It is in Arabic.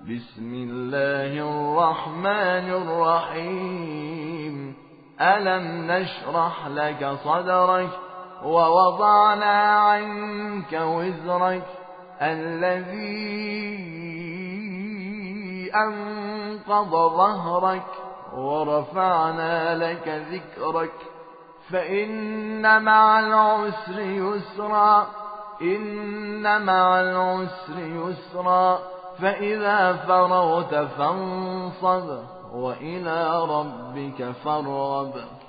بسم الله الرحمن الرحيم. ألم نشرح لك صدرك ووضعنا عنك وزرك الذي أنقض ظهرك ورفعنا لك ذكرك فإن مع العسر يسرا إن مع العسر يسرا فإذا فرغت فانصب وإلى ربك فارغب.